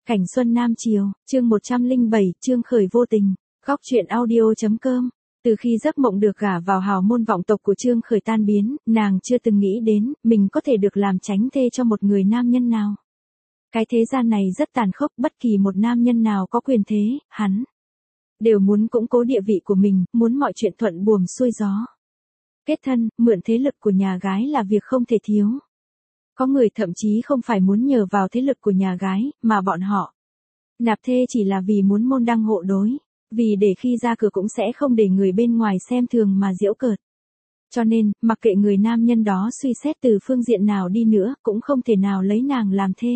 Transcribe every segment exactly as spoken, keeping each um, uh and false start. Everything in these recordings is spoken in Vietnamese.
Cảnh xuân Nam Chiều, chương một trăm lẻ bảy, Trương Khởi vô tình, góc truyện audio.com. Từ khi giấc mộng được gả vào hào môn vọng tộc của Trương Khởi tan biến, nàng chưa từng nghĩ đến, mình có thể được làm chánh thê cho một người nam nhân nào. Cái thế gian này rất tàn khốc, bất kỳ một nam nhân nào có quyền thế, hắn đều muốn củng cố địa vị của mình, muốn mọi chuyện thuận buồm xuôi gió. Kết thân, mượn thế lực của nhà gái là việc không thể thiếu. Có người thậm chí không phải muốn nhờ vào thế lực của nhà gái, mà bọn họ nạp thê chỉ là vì muốn môn đăng hộ đối, vì để khi ra cửa cũng sẽ không để người bên ngoài xem thường mà giễu cợt. Cho nên, mặc kệ người nam nhân đó suy xét từ phương diện nào đi nữa, cũng không thể nào lấy nàng làm thê.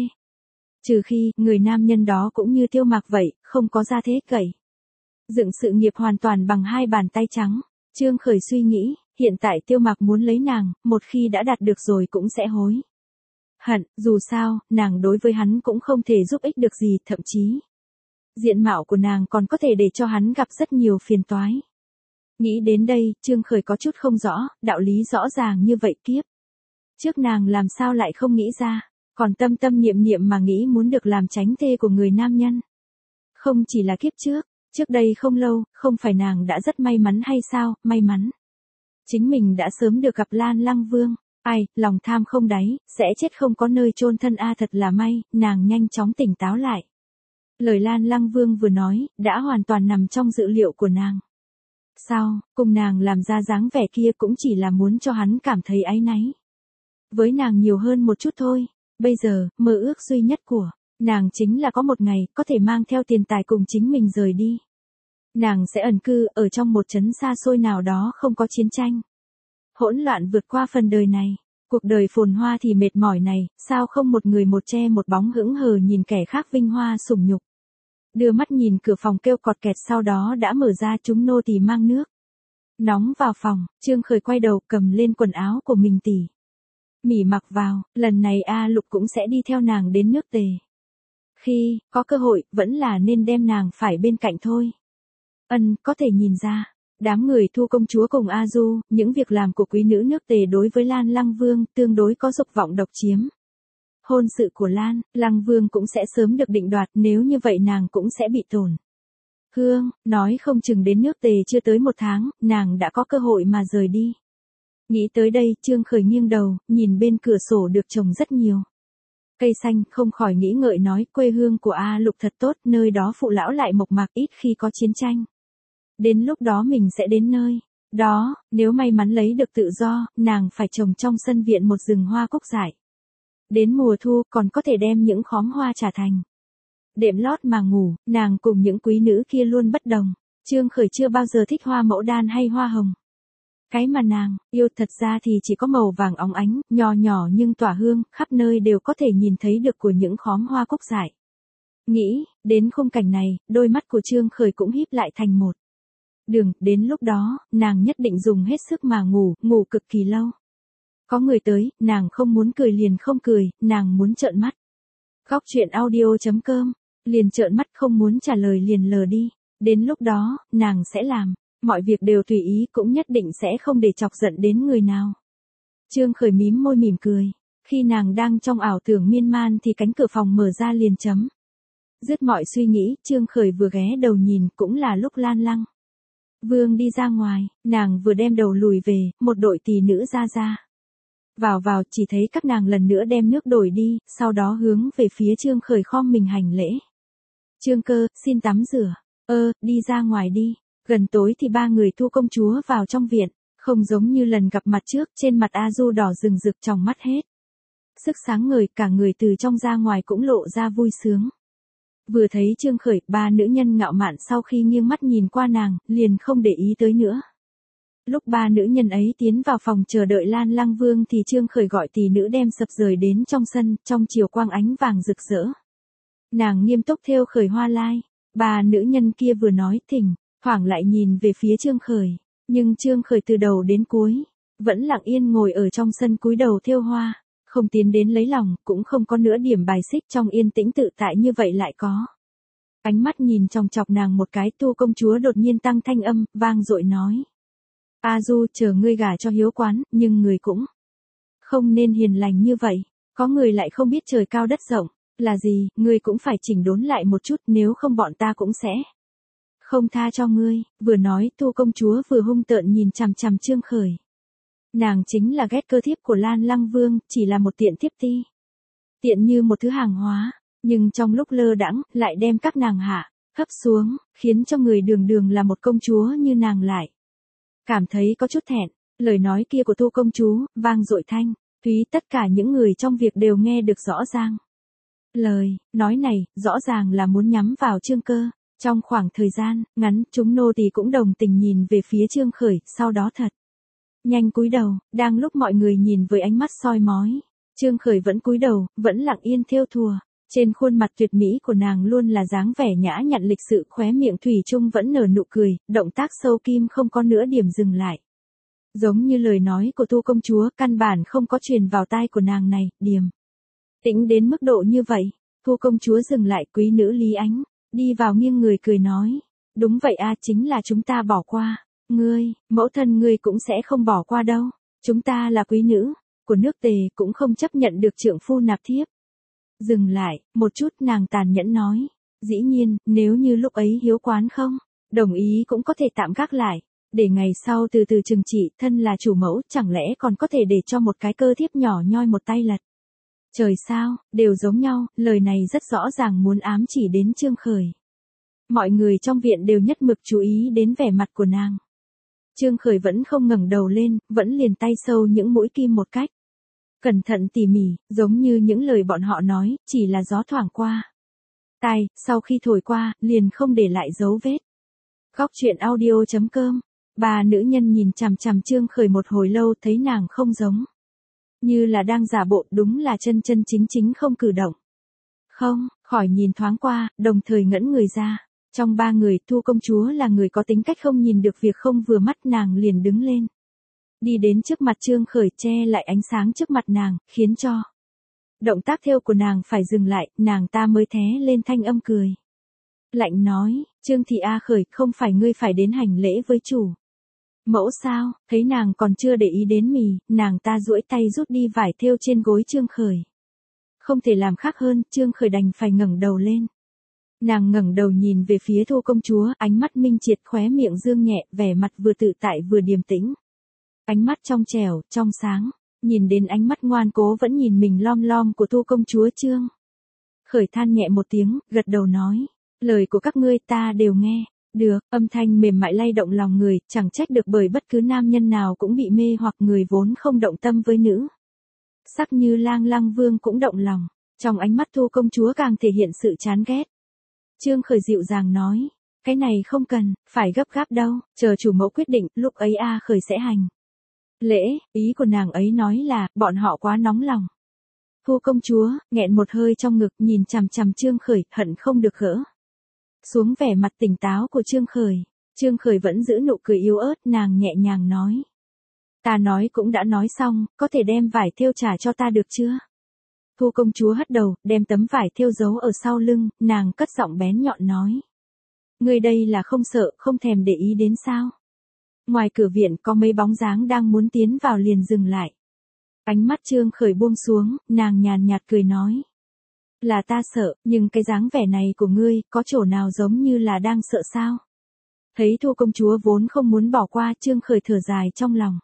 Trừ khi, người nam nhân đó cũng như Tiêu Mạc vậy, không có gia thế cậy. Dựng sự nghiệp hoàn toàn bằng hai bàn tay trắng. Trương Khởi suy nghĩ, hiện tại Tiêu Mạc muốn lấy nàng, một khi đã đạt được rồi cũng sẽ hối hận, dù sao, nàng đối với hắn cũng không thể giúp ích được gì, thậm chí diện mạo của nàng còn có thể để cho hắn gặp rất nhiều phiền toái. Nghĩ đến đây, Trương Khởi có chút không rõ, đạo lý rõ ràng như vậy kiếp trước nàng làm sao lại không nghĩ ra, còn tâm tâm niệm niệm mà nghĩ muốn được làm chánh thê của người nam nhân. Không chỉ là kiếp trước, trước đây không lâu, không phải nàng đã rất may mắn hay sao, may mắn chính mình đã sớm được gặp Lan Lăng Vương. Ai, lòng tham không đáy, sẽ chết không có nơi chôn thân a, thật là may, nàng nhanh chóng tỉnh táo lại. Lời Lan Lăng Vương vừa nói, đã hoàn toàn nằm trong dự liệu của nàng. Sao, cùng nàng làm ra dáng vẻ kia cũng chỉ là muốn cho hắn cảm thấy áy náy với nàng nhiều hơn một chút thôi. Bây giờ, mơ ước duy nhất của nàng chính là có một ngày, có thể mang theo tiền tài cùng chính mình rời đi. Nàng sẽ ẩn cư, ở trong một trấn xa xôi nào đó không có chiến tranh. Hỗn loạn vượt qua phần đời này, cuộc đời phồn hoa thì mệt mỏi này, sao không một người một che một bóng hững hờ nhìn kẻ khác vinh hoa sủng nhục. Đưa mắt nhìn cửa phòng kêu cọt kẹt, sau đó đã mở ra, chúng nô tỳ mang nước nóng vào phòng. Trương Khởi quay đầu cầm lên quần áo của mình tỉ mỉ mặc vào, lần này A Lục cũng sẽ đi theo nàng đến nước Tề. Khi có cơ hội, vẫn là nên đem nàng phải bên cạnh thôi. Ân, có thể nhìn ra. Đám người Thu công chúa cùng A Du, những việc làm của quý nữ nước Tề đối với Lan Lăng Vương tương đối có dục vọng độc chiếm. Hôn sự của Lan Lăng Vương cũng sẽ sớm được định đoạt, nếu như vậy nàng cũng sẽ bị tổn hương, nói không chừng đến nước Tề chưa tới một tháng, nàng đã có cơ hội mà rời đi. Nghĩ tới đây, Trương Khởi nghiêng đầu, nhìn bên cửa sổ được trồng rất nhiều cây xanh, không khỏi nghĩ ngợi nói, quê hương của A Lục thật tốt, nơi đó phụ lão lại mộc mạc, ít khi có chiến tranh. Đến lúc đó mình sẽ đến nơi đó, nếu may mắn lấy được tự do, nàng phải trồng trong sân viện một rừng hoa cúc dại. Đến mùa thu, còn có thể đem những khóm hoa trả thành đệm lót mà ngủ. Nàng cùng những quý nữ kia luôn bất đồng. Trương Khởi chưa bao giờ thích hoa mẫu đan hay hoa hồng. Cái mà nàng yêu thật ra thì chỉ có màu vàng óng ánh, nhỏ nhỏ nhưng tỏa hương, khắp nơi đều có thể nhìn thấy được của những khóm hoa cúc dại. Nghĩ đến khung cảnh này, đôi mắt của Trương Khởi cũng híp lại thành một đường, đến lúc đó, nàng nhất định dùng hết sức mà ngủ, ngủ cực kỳ lâu. Có người tới, nàng không muốn cười liền không cười, nàng muốn trợn mắt. Góc truyện audio.com, liền trợn mắt, không muốn trả lời liền lờ đi. Đến lúc đó, nàng sẽ làm mọi việc đều tùy ý, cũng nhất định sẽ không để chọc giận đến người nào. Trương Khởi mím môi mỉm cười. Khi nàng đang trong ảo tưởng miên man thì cánh cửa phòng mở ra liền chấm dứt mọi suy nghĩ. Trương Khởi vừa ghé đầu nhìn, cũng là lúc Lan Lăng Vương đi ra ngoài, nàng vừa đem đầu lùi về, một đội tỳ nữ ra ra vào vào, chỉ thấy các nàng lần nữa đem nước đổi đi, sau đó hướng về phía Trương Khởi khom mình hành lễ. Trương Cơ, xin tắm rửa. Ơ, đi ra ngoài đi. Gần tối thì ba người Thu công chúa vào trong viện, không giống như lần gặp mặt trước, trên mặt A Du đỏ rừng rực, trong mắt hết sức sáng ngời, cả người từ trong ra ngoài cũng lộ ra vui sướng. Vừa thấy Trương Khởi, ba nữ nhân ngạo mạn sau khi nghiêng mắt nhìn qua nàng, liền không để ý tới nữa. Lúc ba nữ nhân ấy tiến vào phòng chờ đợi Lan Lăng Vương thì Trương Khởi gọi tỳ nữ đem sập rời đến trong sân, trong chiều quang ánh vàng rực rỡ. Nàng nghiêm túc thêu khởi hoa lai, ba nữ nhân kia vừa nói thỉnh, thoảng lại nhìn về phía Trương Khởi, nhưng Trương Khởi từ đầu đến cuối, vẫn lặng yên ngồi ở trong sân cúi đầu thêu hoa, không tiến đến lấy lòng, cũng không có nửa điểm bài xích, trong yên tĩnh tự tại như vậy lại có. Ánh mắt nhìn chòng chọc nàng một cái. Thu công chúa đột nhiên tăng thanh âm, vang dội nói. A Du, chờ ngươi gả cho hiếu quán, nhưng người cũng không nên hiền lành như vậy, có người lại không biết trời cao đất rộng. Là gì, ngươi cũng phải chỉnh đốn lại một chút, nếu không bọn ta cũng sẽ không tha cho ngươi. Vừa nói Thu công chúa vừa hung tợn nhìn chằm chằm Trương Khởi. Nàng chính là ghét cơ thiếp của Lan Lăng Vương, chỉ là một tiện thiếp ti. Tiện như một thứ hàng hóa, nhưng trong lúc lơ đãng lại đem các nàng hạ, hấp xuống, khiến cho người đường đường là một công chúa như nàng lại cảm thấy có chút thẹn. Lời nói kia của Thu công chúa vang dội thanh, thúy, tất cả những người trong việc đều nghe được rõ ràng. Lời nói này rõ ràng là muốn nhắm vào Trương Cơ. Trong khoảng thời gian ngắn, chúng nô tỳ cũng đồng tình nhìn về phía Trương Khởi, sau đó thật nhanh cúi đầu. Đang lúc mọi người nhìn với ánh mắt soi mói, Trương Khởi vẫn cúi đầu, vẫn lặng yên thêu thùa. Trên khuôn mặt tuyệt mỹ của nàng luôn là dáng vẻ nhã nhặn lịch sự, khóe miệng thủy chung vẫn nở nụ cười, động tác sâu kim không có nửa điểm dừng lại. Giống như lời nói của Thu công chúa, căn bản không có truyền vào tai của nàng này, điềm tĩnh đến mức độ như vậy. Thu công chúa dừng lại, quý nữ Lý Ánh đi vào nghiêng người cười nói, đúng vậy a, chính là chúng ta bỏ qua ngươi, mẫu thân ngươi cũng sẽ không bỏ qua đâu. Chúng ta là quý nữ của nước Tề, cũng không chấp nhận được trượng phu nạp thiếp. Dừng lại một chút, nàng tàn nhẫn nói, dĩ nhiên, nếu như lúc ấy hiếu quán không đồng ý cũng có thể tạm gác lại, để ngày sau từ từ trừng trị. Thân là chủ mẫu, chẳng lẽ còn có thể để cho một cái cơ thiếp nhỏ nhoi một tay lật trời sao? Đều giống nhau. Lời này rất rõ ràng muốn ám chỉ đến Trương Khởi. Mọi người trong viện đều nhất mực chú ý đến vẻ mặt của nàng. Trương Khởi vẫn không ngẩng đầu lên, vẫn liền tay sâu những mũi kim một cách cẩn thận tỉ mỉ, giống như những lời bọn họ nói, chỉ là gió thoảng qua tai, sau khi thổi qua, liền không để lại dấu vết. Góc truyện audio chấm com. Ba nữ nhân nhìn chằm chằm Trương Khởi một hồi lâu, thấy nàng không giống như là đang giả bộ, đúng là chân chân chính chính không cử động. Không khỏi nhìn thoáng qua, đồng thời ngẩn người ra. Trong ba người, Thu công chúa là người có tính cách không nhìn được việc không vừa mắt, nàng liền đứng lên, đi đến trước mặt Trương Khởi, che lại ánh sáng trước mặt nàng, khiến cho động tác thêu của nàng phải dừng lại. Nàng ta mới thé lên thanh âm cười lạnh nói, Trương thị a Khởi, không phải ngươi phải đến hành lễ với chủ mẫu sao? Thấy nàng còn chưa để ý đến mì, nàng ta duỗi tay rút đi vải thêu trên gối Trương Khởi. Không thể làm khác hơn, Trương Khởi đành phải ngẩng đầu lên. Nàng ngẩng đầu nhìn về phía Thu công chúa, ánh mắt minh triệt, khóe miệng dương nhẹ, vẻ mặt vừa tự tại vừa điềm tĩnh. Ánh mắt trong trẻo, trong sáng, nhìn đến ánh mắt ngoan cố vẫn nhìn mình lom lom của Thu công chúa. Trương Khởi than nhẹ một tiếng, gật đầu nói, lời của các ngươi ta đều nghe. Được, âm thanh mềm mại lay động lòng người, chẳng trách được, bởi bất cứ nam nhân nào cũng bị mê hoặc, người vốn không động tâm với nữ sắc như Lang Lăng Vương cũng động lòng. Trong ánh mắt Thu công chúa càng thể hiện sự chán ghét. Trương Khởi dịu dàng nói, cái này không cần phải gấp gáp đâu, chờ chủ mẫu quyết định, lúc ấy a Khởi sẽ hành lễ. Ý của nàng ấy nói là bọn họ quá nóng lòng. Thu công chúa nghẹn một hơi trong ngực, nhìn chằm chằm Trương Khởi, hận không được gỡ xuống vẻ mặt tỉnh táo của Trương Khởi. Trương Khởi vẫn giữ nụ cười yếu ớt, nàng nhẹ nhàng nói, ta nói cũng đã nói xong, có thể đem vải thêu trả cho ta được chưa? Thu công chúa hất đầu, đem tấm vải thêu giấu ở sau lưng, nàng cất giọng bén nhọn nói, ngươi đây là không sợ, không thèm để ý đến sao? Ngoài cửa viện có mấy bóng dáng đang muốn tiến vào liền dừng lại. Ánh mắt Trương Khởi buông xuống, nàng nhàn nhạt cười nói, là ta sợ, nhưng cái dáng vẻ này của ngươi, có chỗ nào giống như là đang sợ sao? Thấy Thu công chúa vốn không muốn bỏ qua, Trương Khởi thở dài trong lòng.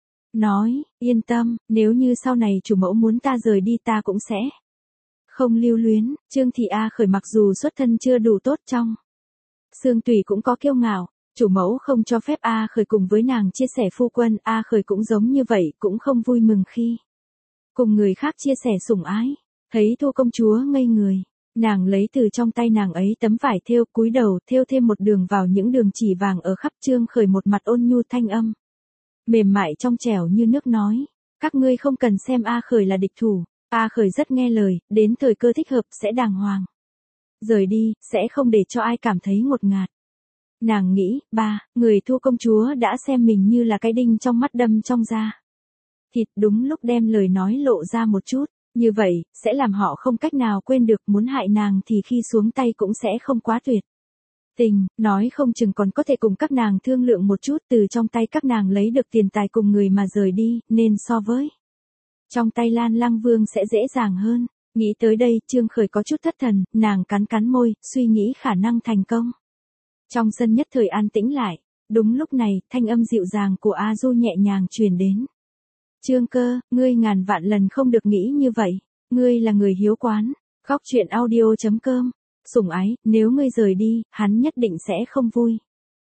Nói, yên tâm, nếu như sau này chủ mẫu muốn ta rời đi ta cũng sẽ không lưu luyến. Trương thị A Khởi mặc dù xuất thân chưa đủ tốt, trong xương tủy cũng có kiêu ngạo. Chủ mẫu không cho phép A Khởi cùng với nàng chia sẻ phu quân, A Khởi cũng giống như vậy, cũng không vui mừng khi cùng người khác chia sẻ sủng ái. Thấy Thu công chúa ngây người, nàng lấy từ trong tay nàng ấy tấm vải thêu, cúi đầu thêu thêm một đường vào những đường chỉ vàng ở khắp. Trương Khởi một mặt ôn nhu, thanh âm mềm mại trong trẻo như nước nói, các ngươi không cần xem A Khởi là địch thủ, A Khởi rất nghe lời, đến thời cơ thích hợp sẽ đàng hoàng rời đi, sẽ không để cho ai cảm thấy ngột ngạt. Nàng nghĩ, ba, người Thu công chúa đã xem mình như là cái đinh trong mắt đâm trong da thịt, đúng lúc đem lời nói lộ ra một chút, như vậy, sẽ làm họ không cách nào quên được. Muốn hại nàng thì khi xuống tay cũng sẽ không quá tuyệt tình, nói không chừng còn có thể cùng các nàng thương lượng một chút, từ trong tay các nàng lấy được tiền tài cùng người mà rời đi, nên so với trong tay Lan Lăng Vương sẽ dễ dàng hơn. Nghĩ tới đây, Trương Khởi có chút thất thần, nàng cắn cắn môi, suy nghĩ khả năng thành công. Trong sân nhất thời an tĩnh lại, đúng lúc này, thanh âm dịu dàng của A Du nhẹ nhàng truyền đến. Trương Cơ, ngươi ngàn vạn lần không được nghĩ như vậy, ngươi là người hiếu quán. Khóc chuyện audio chấm com. Sủng ái, nếu ngươi rời đi, hắn nhất định sẽ không vui.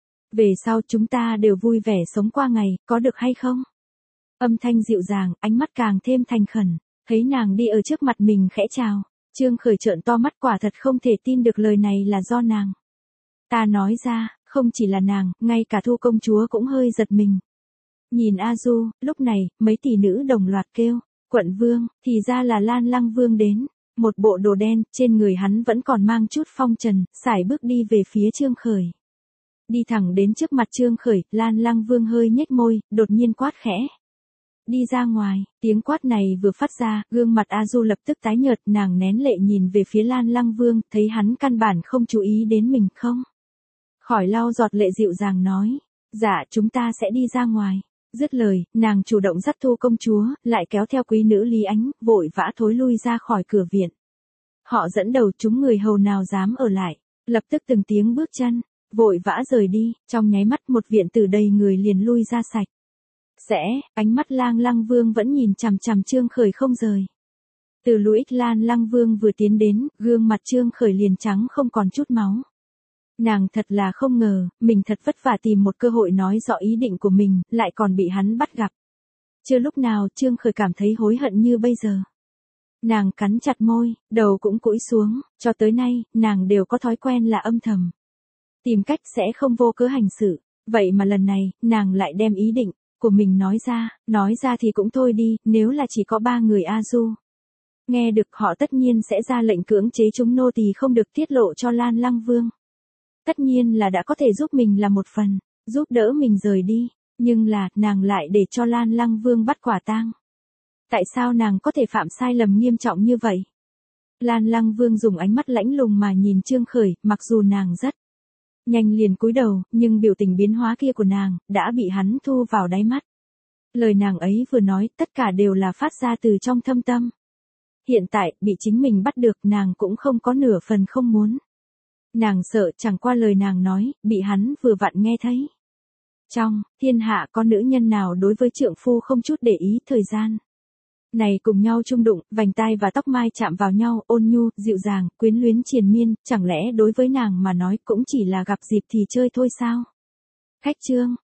Về sau chúng ta đều vui vẻ sống qua ngày, có được hay không? Âm thanh dịu dàng, ánh mắt càng thêm thành khẩn. Thấy nàng đi ở trước mặt mình khẽ chào. Trương Khởi trợn to mắt, quả thật không thể tin được lời này là do nàng. Ta nói ra, không chỉ là nàng, ngay cả Thu công chúa cũng hơi giật mình. Nhìn A Du, lúc này, mấy tỷ nữ đồng loạt kêu. Quận vương, thì ra là Lan Lăng Vương đến. Một bộ đồ đen, trên người hắn vẫn còn mang chút phong trần, sải bước đi về phía Trương Khởi. Đi thẳng đến trước mặt Trương Khởi, Lan Lăng Vương hơi nhếch môi, đột nhiên quát khẽ. Đi ra ngoài, tiếng quát này vừa phát ra, gương mặt A Du lập tức tái nhợt, nàng nén lệ nhìn về phía Lan Lăng Vương, thấy hắn căn bản không chú ý đến mình không. Khỏi lau giọt lệ dịu dàng nói, dạ chúng ta sẽ đi ra ngoài. Dứt lời, nàng chủ động dắt Thu công chúa, lại kéo theo quý nữ Lý Ánh, vội vã thối lui ra khỏi cửa viện. Họ dẫn đầu chúng người hầu nào dám ở lại, lập tức từng tiếng bước chân, vội vã rời đi, trong nháy mắt một viện tử đầy người liền lui ra sạch. Sẽ, ánh mắt Lang Lăng Vương vẫn nhìn chằm chằm Trương Khởi không rời. Từ lúc Lan Lăng Vương vừa tiến đến, gương mặt Trương Khởi liền trắng không còn chút máu. Nàng thật là không ngờ, mình thật vất vả tìm một cơ hội nói rõ ý định của mình, lại còn bị hắn bắt gặp. Chưa lúc nào Trương Khởi cảm thấy hối hận như bây giờ. Nàng cắn chặt môi, đầu cũng cúi xuống, cho tới nay, nàng đều có thói quen là âm thầm. Tìm cách sẽ không vô cớ hành sự, vậy mà lần này, nàng lại đem ý định của mình nói ra, nói ra thì cũng thôi đi, nếu là chỉ có ba người A Du. Nghe được họ tất nhiên sẽ ra lệnh cưỡng chế chúng nô tỳ không được tiết lộ cho Lan Lăng Vương. Tất nhiên là đã có thể giúp mình là một phần, giúp đỡ mình rời đi, nhưng là, nàng lại để cho Lan Lăng Vương bắt quả tang. Tại sao nàng có thể phạm sai lầm nghiêm trọng như vậy? Lan Lăng Vương dùng ánh mắt lãnh lùng mà nhìn Trương Khởi, mặc dù nàng rất nhanh liền cúi đầu, nhưng biểu tình biến hóa kia của nàng, đã bị hắn thu vào đáy mắt. Lời nàng ấy vừa nói, tất cả đều là phát ra từ trong thâm tâm. Hiện tại, bị chính mình bắt được, nàng cũng không có nửa phần không muốn. Nàng sợ chẳng qua lời nàng nói, bị hắn vừa vặn nghe thấy. Trong thiên hạ có nữ nhân nào đối với trượng phu không chút để ý thời gian này cùng nhau chung đụng, vành tai và tóc mai chạm vào nhau, ôn nhu, dịu dàng, quyến luyến triền miên, chẳng lẽ đối với nàng mà nói cũng chỉ là gặp dịp thì chơi thôi sao? Khách trương,